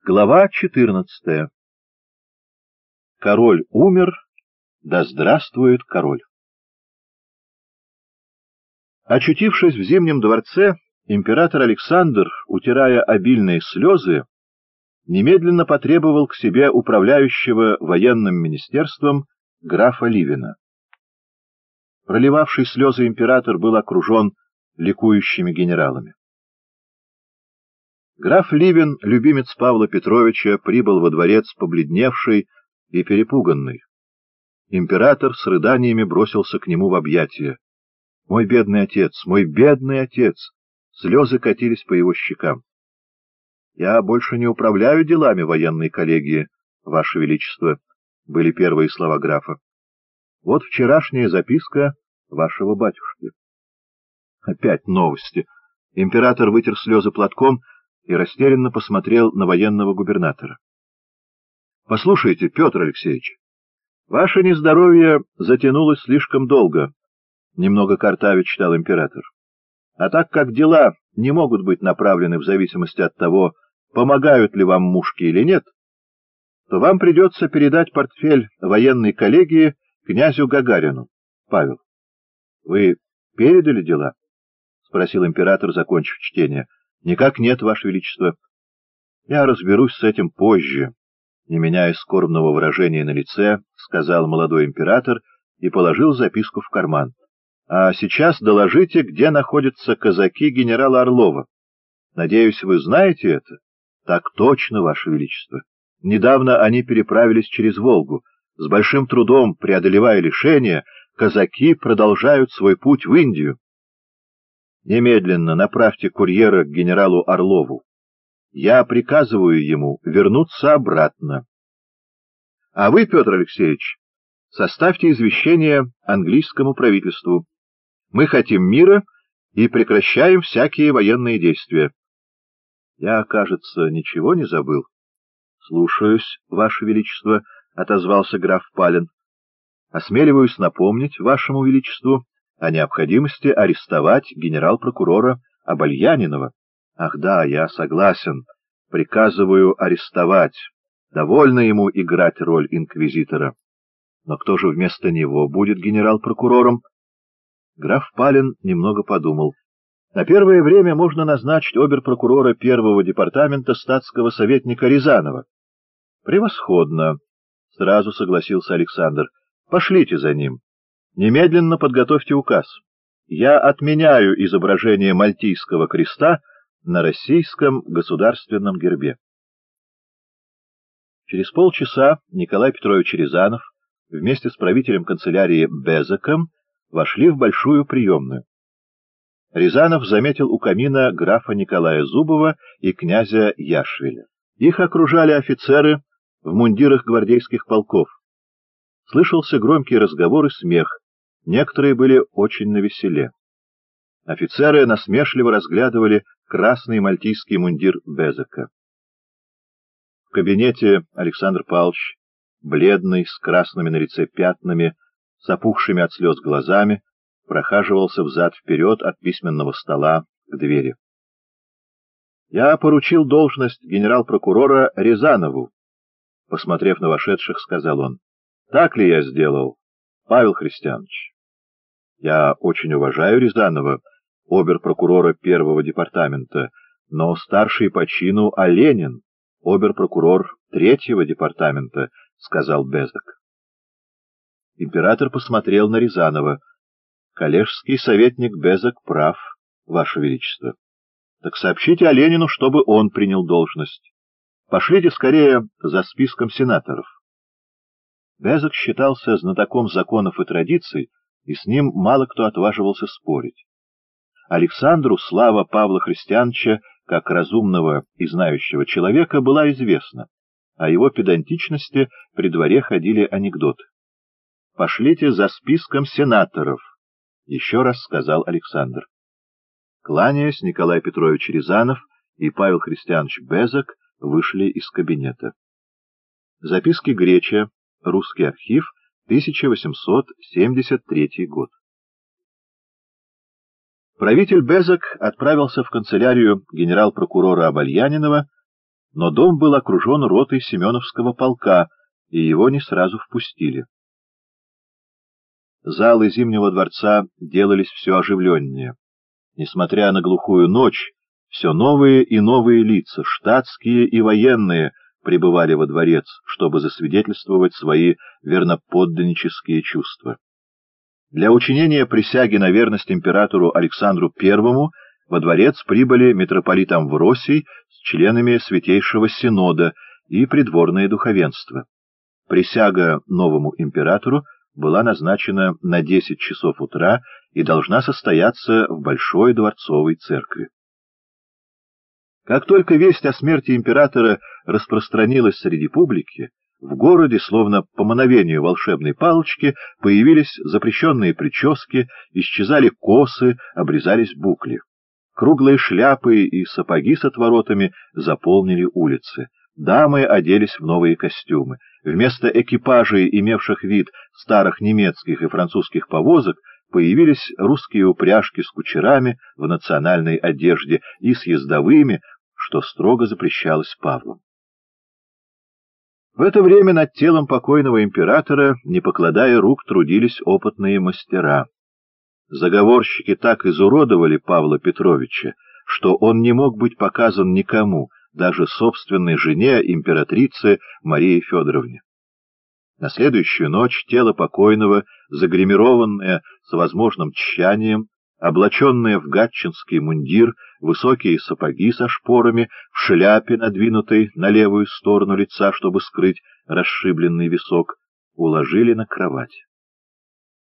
Глава 14. Король умер, да здравствует король. Очутившись в Зимнем дворце, император Александр, утирая обильные слезы, немедленно потребовал к себе управляющего военным министерством графа Ливена. Проливавший слезы император был окружен ликующими генералами. Граф Ливен, любимец Павла Петровича, прибыл во дворец побледневший и перепуганный. Император с рыданиями бросился к нему в объятия. «Мой бедный отец! Мой бедный отец!» Слезы катились по его щекам. «Я больше не управляю делами военной коллегии, Ваше Величество», — были первые слова графа. «Вот вчерашняя записка вашего батюшки». Опять новости. Император вытер слезы платком и растерянно посмотрел на военного губернатора. — Послушайте, Петр Алексеевич, ваше нездоровье затянулось слишком долго, — немного картавя читал император. А так как дела не могут быть направлены в зависимости от того, помогают ли вам мушки или нет, то вам придется передать портфель военной коллегии князю Гагарину. Павел, вы передали дела? — спросил император, закончив чтение. — Никак нет, Ваше Величество. Я разберусь с этим позже, — не меняя скорбного выражения на лице, сказал молодой император и положил записку в карман. — А сейчас доложите, где находятся казаки генерала Орлова. Надеюсь, вы знаете это? — Так точно, Ваше Величество. Недавно они переправились через Волгу. С большим трудом, преодолевая лишения, казаки продолжают свой путь в Индию. Немедленно направьте курьера к генералу Орлову. Я приказываю ему вернуться обратно. А вы, Петр Алексеевич, составьте извещение английскому правительству. Мы хотим мира и прекращаем всякие военные действия. Я, кажется, ничего не забыл. — Слушаюсь, Ваше Величество, — отозвался граф Пален. — Осмеливаюсь напомнить Вашему Величеству о необходимости арестовать генерал-прокурора Обальянинова. Ах да, я согласен. Приказываю арестовать. Довольно ему играть роль инквизитора. Но кто же вместо него будет генерал-прокурором? Граф Пален немного подумал. На первое время можно назначить обер-прокурора первого департамента статского советника Рязанова. Превосходно, сразу согласился Александр. Пошлите за ним. Немедленно подготовьте указ. Я отменяю изображение Мальтийского креста на российском государственном гербе. Через полчаса Николай Петрович Рязанов вместе с правителем канцелярии Безеком вошли в большую приемную. Рязанов заметил у камина графа Николая Зубова и князя Яшвиля. Их окружали офицеры в мундирах гвардейских полков. Слышался громкий разговор и смех. Некоторые были очень навеселе. Офицеры насмешливо разглядывали красный мальтийский мундир Безека. В кабинете Александр Павлович, бледный, с красными на лице пятнами, с опухшими от слез глазами, прохаживался взад-вперед от письменного стола к двери. — Я поручил должность генерал-прокурора Рязанову, — посмотрев на вошедших, сказал он. — Так ли я сделал, Павел Христианович? Я очень уважаю Рязанова, обер-прокурора первого департамента, но старший по чину Оленин, обер-прокурор третьего департамента, — сказал Безек. Император посмотрел на Рязанова. Коллежский советник Безек прав, Ваше Величество. Так сообщите Оленину, чтобы он принял должность. Пошлите скорее за списком сенаторов. Безек считался знатоком законов и традиций, и с ним мало кто отваживался спорить. Александру слава Павла Христиановича, как разумного и знающего человека, была известна. О его педантичности при дворе ходили анекдоты. «Пошлите за списком сенаторов», — еще раз сказал Александр. Кланяясь, Николай Петрович Рязанов и Павел Христианович Безек вышли из кабинета. Записки Греча. Русский архив. 1873 год. Правитель Безек отправился в канцелярию генерал-прокурора Обальянинова но дом был окружен ротой Семеновского полка, и его не сразу впустили. Залы Зимнего дворца делались все оживленнее. Несмотря на глухую ночь, все новые и новые лица, штатские и военные, прибывали во дворец, чтобы засвидетельствовать свои верноподданнические чувства. Для учинения присяги на верность императору Александру I во дворец прибыли митрополит Амвросий с членами Святейшего Синода и придворное духовенство. Присяга новому императору была назначена на 10 часов утра и должна состояться в Большой дворцовой церкви. Как только весть о смерти императора распространилась среди публики, в городе, словно по мановению волшебной палочки, появились запрещенные прически, исчезали косы, обрезались букли. Круглые шляпы и сапоги с отворотами заполнили улицы. Дамы оделись в новые костюмы. Вместо экипажей, имевших вид старых немецких и французских повозок, появились русские упряжки с кучерами в национальной одежде и с ездовыми, что строго запрещалось Павлом. В это время над телом покойного императора, не покладая рук, трудились опытные мастера. Заговорщики так изуродовали Павла Петровича, что он не мог быть показан никому, даже собственной жене, императрице Марии Федоровне. На следующую ночь тело покойного, загримированное с возможным тщанием, облаченное в гатчинский мундир, высокие сапоги со шпорами, в шляпе, надвинутой на левую сторону лица, чтобы скрыть расшибленный висок, уложили на кровать.